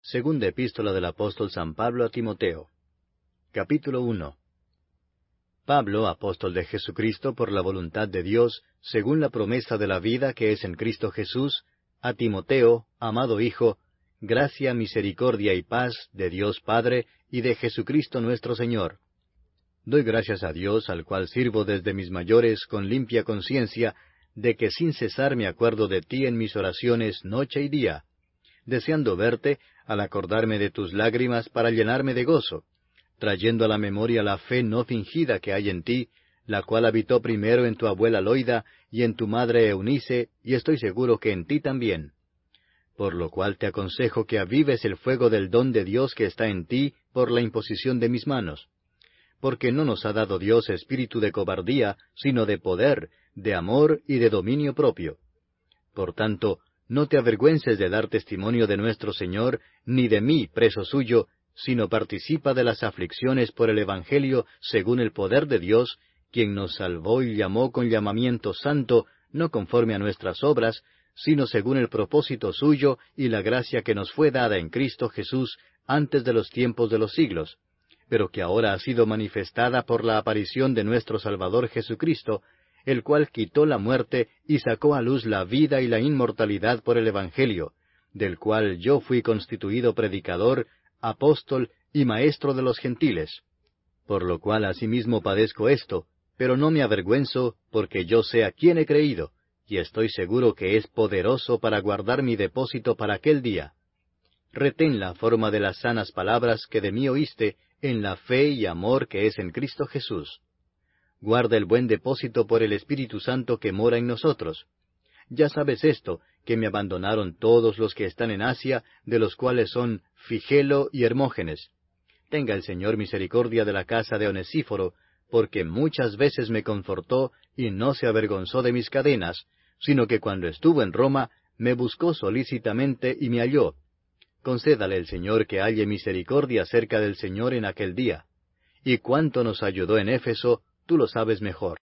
Segunda Epístola del Apóstol San Pablo a Timoteo. Capítulo 1. Pablo, apóstol de Jesucristo por la voluntad de Dios, según la promesa de la vida que es en Cristo Jesús, a Timoteo, amado Hijo, gracia, misericordia y paz de Dios Padre y de Jesucristo nuestro Señor. Doy gracias a Dios, al cual sirvo desde mis mayores con limpia conciencia, de que sin cesar me acuerdo de ti en mis oraciones noche y día, deseando verte, al acordarme de tus lágrimas para llenarme de gozo, trayendo a la memoria la fe no fingida que hay en ti, la cual habitó primero en tu abuela Loida y en tu madre Eunice, y estoy seguro que en ti también. Por lo cual te aconsejo que avives el fuego del don de Dios que está en ti por la imposición de mis manos. Porque no nos ha dado Dios espíritu de cobardía, sino de poder, de amor y de dominio propio. Por tanto, no te avergüences de dar testimonio de nuestro Señor, ni de mí, preso suyo, sino participa de las aflicciones por el Evangelio según el poder de Dios, quien nos salvó y llamó con llamamiento santo, no conforme a nuestras obras, sino según el propósito suyo y la gracia que nos fue dada en Cristo Jesús antes de los tiempos de los siglos, pero que ahora ha sido manifestada por la aparición de nuestro Salvador Jesucristo, el cual quitó la muerte y sacó a luz la vida y la inmortalidad por el Evangelio, del cual yo fui constituido predicador, apóstol y maestro de los gentiles. Por lo cual asimismo padezco esto, pero no me avergüenzo, porque yo sé a quién he creído, y estoy seguro que es poderoso para guardar mi depósito para aquel día. Retén la forma de las sanas palabras que de mí oíste, en la fe y amor que es en Cristo Jesús. Guarda el buen depósito por el Espíritu Santo que mora en nosotros. Ya sabes esto, que me abandonaron todos los que están en Asia, de los cuales son Figelo y Hermógenes. Tenga el Señor misericordia de la casa de Onesíforo, porque muchas veces me confortó y no se avergonzó de mis cadenas, sino que cuando estuvo en Roma, me buscó solícitamente y me halló. Concédale el Señor que halle misericordia cerca del Señor en aquel día. Y cuánto nos ayudó en Éfeso, tú lo sabes mejor.